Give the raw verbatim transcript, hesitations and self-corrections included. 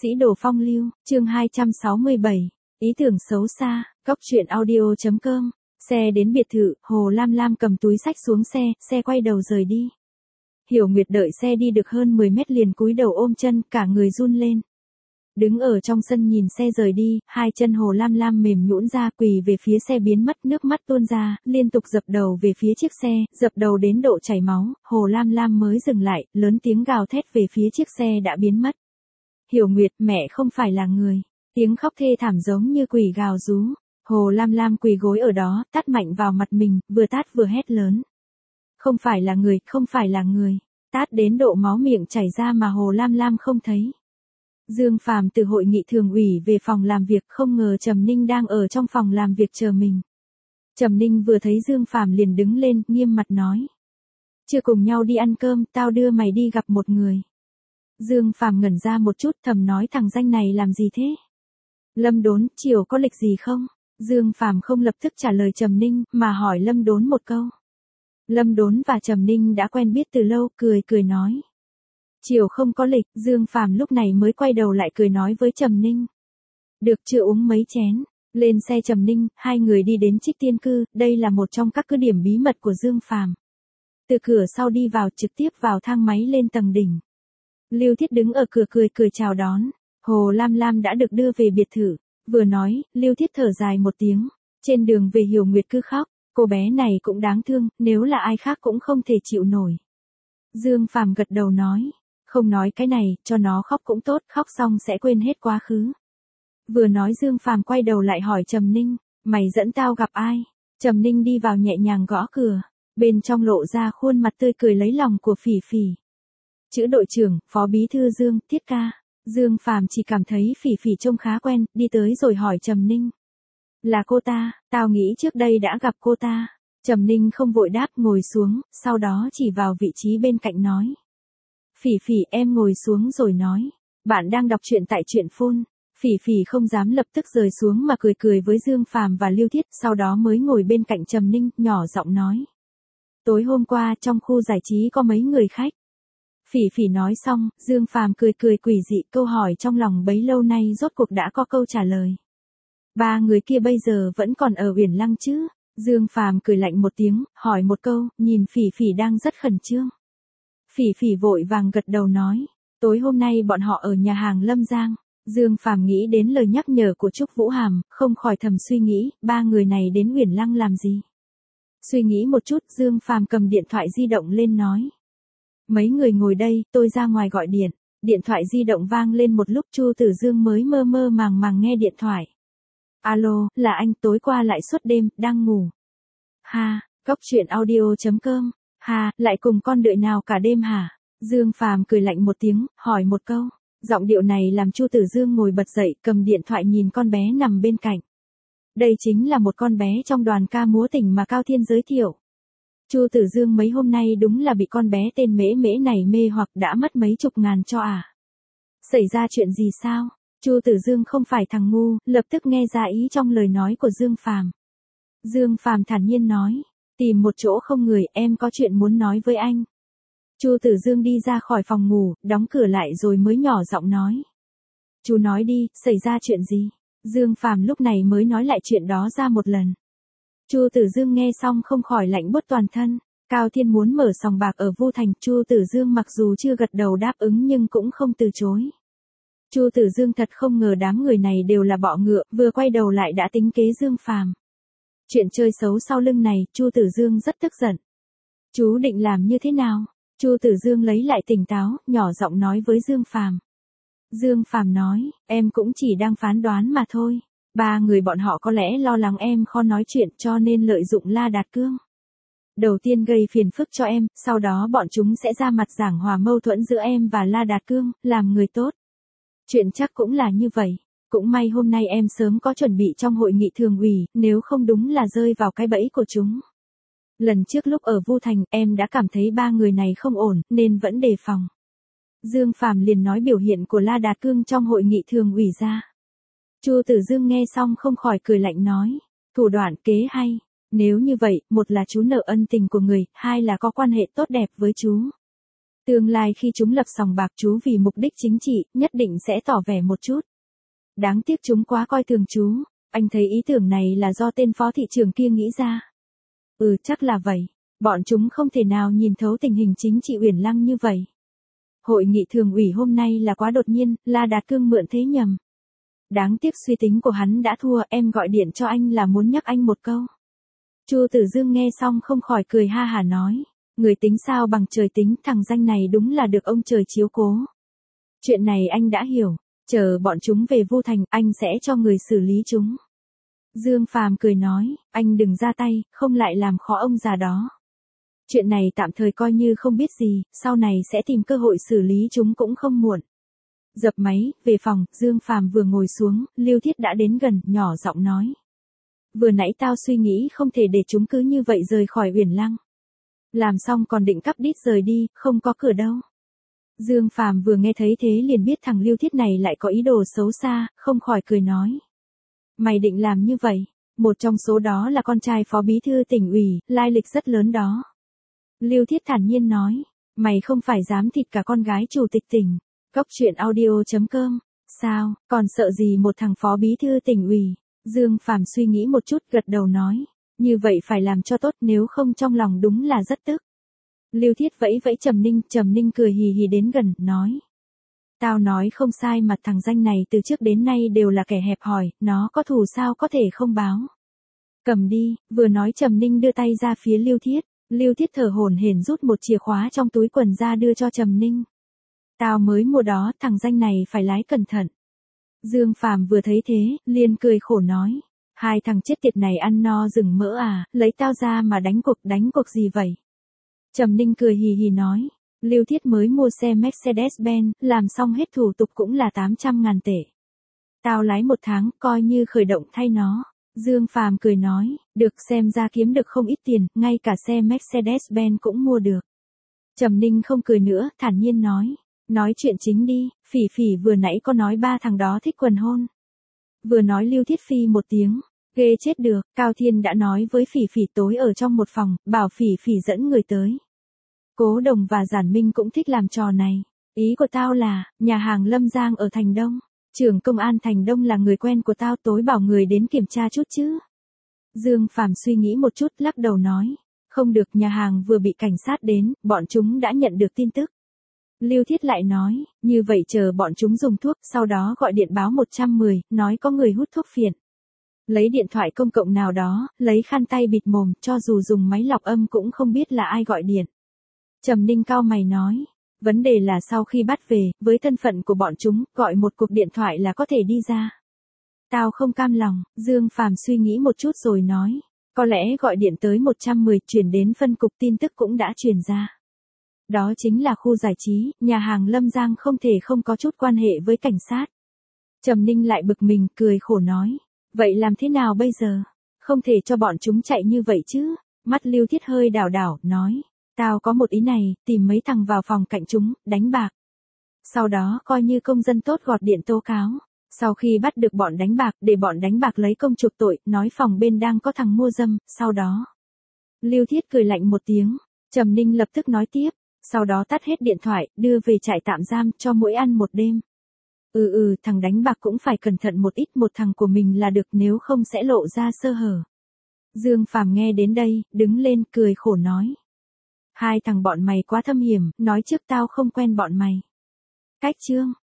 Sĩ đồ phong lưu, chương hai trăm sáu mươi bảy, ý tưởng xấu xa, cóc truyện audio chấm com, xe đến biệt thự, Hồ Lam Lam cầm túi xách xuống xe, xe quay đầu rời đi. Hiểu Nguyệt đợi xe đi được hơn mười mét liền cúi đầu ôm chân, cả người run lên. Đứng ở trong sân nhìn xe rời đi, hai chân Hồ Lam Lam mềm nhũn ra quỳ về phía xe biến mất, nước mắt tuôn ra, liên tục dập đầu về phía chiếc xe, dập đầu đến độ chảy máu, Hồ Lam Lam mới dừng lại, lớn tiếng gào thét về phía chiếc xe đã biến mất. Hiểu Nguyệt, mẹ không phải là người. Tiếng khóc thê thảm giống như quỷ gào rú. Hồ Lam Lam quỳ gối ở đó, tát mạnh vào mặt mình, vừa tát vừa hét lớn. Không phải là người, không phải là người. Tát đến độ máu miệng chảy ra mà Hồ Lam Lam không thấy. Dương Phàm từ hội nghị thường ủy về phòng làm việc, không ngờ Trầm Ninh đang ở trong phòng làm việc chờ mình. Trầm Ninh vừa thấy Dương Phàm liền đứng lên, nghiêm mặt nói. Chưa cùng nhau đi ăn cơm, tao đưa mày đi gặp một người. Dương Phàm ngẩn ra một chút, thầm nói thằng danh này làm gì thế? Lâm Đốn, chiều có lịch gì không? Dương Phàm không lập tức trả lời Trầm Ninh, mà hỏi Lâm Đốn một câu. Lâm Đốn và Trầm Ninh đã quen biết từ lâu, cười cười nói. Chiều không có lịch, Dương Phàm lúc này mới quay đầu lại cười nói với Trầm Ninh. Được chưa, uống mấy chén? Lên xe Trầm Ninh, hai người đi đến Trích Tiên Cư, đây là một trong các cứ điểm bí mật của Dương Phàm. Từ cửa sau đi vào, trực tiếp vào thang máy lên tầng đỉnh. Lưu Thiết đứng ở cửa cười cười chào đón. Hồ Lam Lam đã được đưa về biệt thự. Vừa nói, Lưu Thiết thở dài một tiếng. Trên đường về Hiểu Nguyệt cứ khóc. Cô bé này cũng đáng thương, nếu là ai khác cũng không thể chịu nổi. Dương Phàm gật đầu nói. Không nói cái này, cho nó khóc cũng tốt, khóc xong sẽ quên hết quá khứ. Vừa nói Dương Phàm quay đầu lại hỏi Trầm Ninh. Mày dẫn tao gặp ai? Trầm Ninh đi vào nhẹ nhàng gõ cửa. Bên trong lộ ra khuôn mặt tươi cười lấy lòng của Phỉ Phỉ. Chữ đội trưởng, phó bí thư Dương, Thiết ca. Dương Phàm chỉ cảm thấy Phỉ Phỉ trông khá quen, đi tới rồi hỏi Trầm Ninh. Là cô ta, tao nghĩ trước đây đã gặp cô ta. Trầm Ninh không vội đáp, ngồi xuống, sau đó chỉ vào vị trí bên cạnh nói. Phỉ Phỉ, em ngồi xuống rồi nói. Bạn đang đọc truyện tại truyện phone. Phỉ Phỉ không dám lập tức rời xuống mà cười cười với Dương Phàm và Lưu Thiết, sau đó mới ngồi bên cạnh Trầm Ninh, nhỏ giọng nói. Tối hôm qua trong khu giải trí có mấy người khách. Phỉ Phỉ nói xong, Dương Phàm cười cười quỷ dị, câu hỏi trong lòng bấy lâu nay rốt cuộc đã có câu trả lời. Ba người kia bây giờ vẫn còn ở Uyển Lăng chứ? Dương Phàm cười lạnh một tiếng, hỏi một câu, nhìn Phỉ Phỉ đang rất khẩn trương. Phỉ Phỉ vội vàng gật đầu nói, tối hôm nay bọn họ ở nhà hàng Lâm Giang. Dương Phàm nghĩ đến lời nhắc nhở của Trúc Vũ Hàm, không khỏi thầm suy nghĩ, ba người này đến Uyển Lăng làm gì? Suy nghĩ một chút, Dương Phàm cầm điện thoại di động lên nói. Mấy người ngồi đây, tôi ra ngoài gọi điện. Điện thoại di động vang lên một lúc, Chu Tử Dương mới mơ mơ màng màng nghe điện thoại. Alo, là anh, tối qua lại suốt đêm, đang ngủ. Ha, cóc truyện audio chấm com. Ha, lại cùng con đợi nào cả đêm hả? Dương Phàm cười lạnh một tiếng, hỏi một câu. Giọng điệu này làm Chu Tử Dương ngồi bật dậy, cầm điện thoại nhìn con bé nằm bên cạnh. Đây chính là một con bé trong đoàn ca múa tỉnh mà Cao Thiên giới thiệu. Chu Tử Dương mấy hôm nay đúng là bị con bé tên Mễ Mễ này mê hoặc, đã mất mấy chục ngàn cho à. Xảy ra chuyện gì sao? Chu Tử Dương không phải thằng ngu, lập tức nghe ra ý trong lời nói của Dương Phàm. Dương Phàm thản nhiên nói, tìm một chỗ không người, em có chuyện muốn nói với anh. Chu Tử Dương đi ra khỏi phòng ngủ, đóng cửa lại rồi mới nhỏ giọng nói. Chú nói đi, xảy ra chuyện gì? Dương Phàm lúc này mới nói lại chuyện đó ra một lần. Chu Tử Dương nghe xong không khỏi lạnh buốt toàn thân. Cao Thiên muốn mở sòng bạc ở Vu Thành, Chu Tử Dương mặc dù chưa gật đầu đáp ứng nhưng cũng không từ chối. Chu Tử Dương thật không ngờ đám người này đều là bọ ngựa, vừa quay đầu lại đã tính kế Dương Phàm. Chuyện chơi xấu sau lưng này, Chu Tử Dương rất tức giận. Chú định làm như thế nào? Chu Tử Dương lấy lại tỉnh táo, nhỏ giọng nói với Dương Phàm. Dương Phàm nói, em cũng chỉ đang phán đoán mà thôi. Ba người bọn họ có lẽ lo lắng em khó nói chuyện cho nên lợi dụng La Đạt Cương. Đầu tiên gây phiền phức cho em, sau đó bọn chúng sẽ ra mặt giảng hòa mâu thuẫn giữa em và La Đạt Cương, làm người tốt. Chuyện chắc cũng là như vậy. Cũng may hôm nay em sớm có chuẩn bị trong hội nghị thường ủy, nếu không đúng là rơi vào cái bẫy của chúng. Lần trước lúc ở Vu Thành, em đã cảm thấy ba người này không ổn, nên vẫn đề phòng. Dương Phàm liền nói biểu hiện của La Đạt Cương trong hội nghị thường ủy ra. Chu Tử Dương nghe xong không khỏi cười lạnh nói, thủ đoạn kế hay. Nếu như vậy, một là chú nợ ân tình của người, hai là có quan hệ tốt đẹp với chú. Tương lai khi chúng lập sòng bạc chú vì mục đích chính trị, nhất định sẽ tỏ vẻ một chút. Đáng tiếc chúng quá coi thường chú, anh thấy ý tưởng này là do tên phó thị trưởng kia nghĩ ra. Ừ, chắc là vậy, bọn chúng không thể nào nhìn thấu tình hình chính trị Uyển Lăng như vậy. Hội nghị thường ủy hôm nay là quá đột nhiên, La Đạt Cương mượn thế nhầm. Đáng tiếc suy tính của hắn đã thua, em gọi điện cho anh là muốn nhắc anh một câu. Chu Tử Dương nghe xong không khỏi cười ha hả nói, người tính sao bằng trời tính, thằng danh này đúng là được ông trời chiếu cố. Chuyện này anh đã hiểu, chờ bọn chúng về Vu Thành, anh sẽ cho người xử lý chúng. Dương Phàm cười nói, anh đừng ra tay, không lại làm khó ông già đó. Chuyện này tạm thời coi như không biết gì, sau này sẽ tìm cơ hội xử lý chúng cũng không muộn. Dập máy, về phòng, Dương Phàm vừa ngồi xuống, Lưu Thiết đã đến gần, nhỏ giọng nói. Vừa nãy tao suy nghĩ không thể để chúng cứ như vậy rời khỏi Uyển Lăng. Làm xong còn định cắp đít rời đi, không có cửa đâu. Dương Phàm vừa nghe thấy thế liền biết thằng Lưu Thiết này lại có ý đồ xấu xa, không khỏi cười nói. Mày định làm như vậy, một trong số đó là con trai phó bí thư tỉnh ủy, lai lịch rất lớn đó. Lưu Thiết thản nhiên nói, mày không phải dám thịt cả con gái chủ tịch tỉnh. Cốc truyện audio chấm com, sao, còn sợ gì một thằng phó bí thư tỉnh ủy. Dương Phàm suy nghĩ một chút gật đầu nói, như vậy phải làm cho tốt nếu không trong lòng đúng là rất tức. Lưu Thiết vẫy vẫy Trầm Ninh, Trầm Ninh cười hì hì đến gần, nói. Tao nói không sai mà thằng danh này từ trước đến nay đều là kẻ hẹp hòi, nó có thù sao có thể không báo. Cầm đi, vừa nói Trầm Ninh đưa tay ra phía Lưu Thiết, Lưu Thiết thở hổn hển rút một chìa khóa trong túi quần ra đưa cho Trầm Ninh. Tao mới mua đó, thằng danh này phải lái cẩn thận. Dương Phàm vừa thấy thế, liền cười khổ nói. Hai thằng chết tiệt này ăn no rừng mỡ à, lấy tao ra mà đánh cuộc, đánh cuộc gì vậy? Trầm Ninh cười hì hì nói. Lưu Thiết mới mua xe Mercedes-Benz, làm xong hết thủ tục cũng là tám trăm ngàn tệ. Tao lái một tháng, coi như khởi động thay nó. Dương Phàm cười nói, được xem ra kiếm được không ít tiền, ngay cả xe Mercedes-Benz cũng mua được. Trầm Ninh không cười nữa, thản nhiên nói. Nói chuyện chính đi, Phỉ Phỉ vừa nãy có nói ba thằng đó thích quần hôn. Vừa nói Lưu Thiết phi một tiếng, ghê chết được, Cao Thiên đã nói với Phỉ Phỉ tối ở trong một phòng, bảo Phỉ Phỉ dẫn người tới. Cố Đồng và Giản Minh cũng thích làm trò này. Ý của tao là, nhà hàng Lâm Giang ở Thành Đông, trưởng công an Thành Đông là người quen của tao, tối bảo người đến kiểm tra chút chứ. Dương Phàm suy nghĩ một chút, lắc đầu nói, không được, nhà hàng vừa bị cảnh sát đến, bọn chúng đã nhận được tin tức. Lưu Thiết lại nói, như vậy chờ bọn chúng dùng thuốc, sau đó gọi điện báo một trăm mười, nói có người hút thuốc phiện. Lấy điện thoại công cộng nào đó, lấy khăn tay bịt mồm, cho dù dùng máy lọc âm cũng không biết là ai gọi điện. Trầm Ninh cau mày nói, vấn đề là sau khi bắt về, với thân phận của bọn chúng, gọi một cuộc điện thoại là có thể đi ra. Tao không cam lòng, Dương Phàm suy nghĩ một chút rồi nói, có lẽ gọi điện tới một trăm mười, chuyển đến phân cục tin tức cũng đã truyền ra. Đó chính là khu giải trí, nhà hàng Lâm Giang không thể không có chút quan hệ với cảnh sát. Trầm Ninh lại bực mình, cười khổ nói, vậy làm thế nào bây giờ? Không thể cho bọn chúng chạy như vậy chứ. Mắt Lưu Thiết hơi đảo đảo, nói, tao có một ý này, tìm mấy thằng vào phòng cạnh chúng, đánh bạc. Sau đó coi như công dân tốt gọt điện tố cáo. Sau khi bắt được bọn đánh bạc, để bọn đánh bạc lấy công chuộc tội, nói phòng bên đang có thằng mua dâm, sau đó. Lưu Thiết cười lạnh một tiếng, Trầm Ninh lập tức nói tiếp. Sau đó tắt hết điện thoại, đưa về trại tạm giam, cho mỗi ăn một đêm. Ừ ừ, thằng đánh bạc cũng phải cẩn thận một ít, một thằng của mình là được, nếu không sẽ lộ ra sơ hở. Dương Phàm nghe đến đây, đứng lên, cười khổ nói. Hai thằng bọn mày quá thâm hiểm, nói trước tao không quen bọn mày. Cách chương.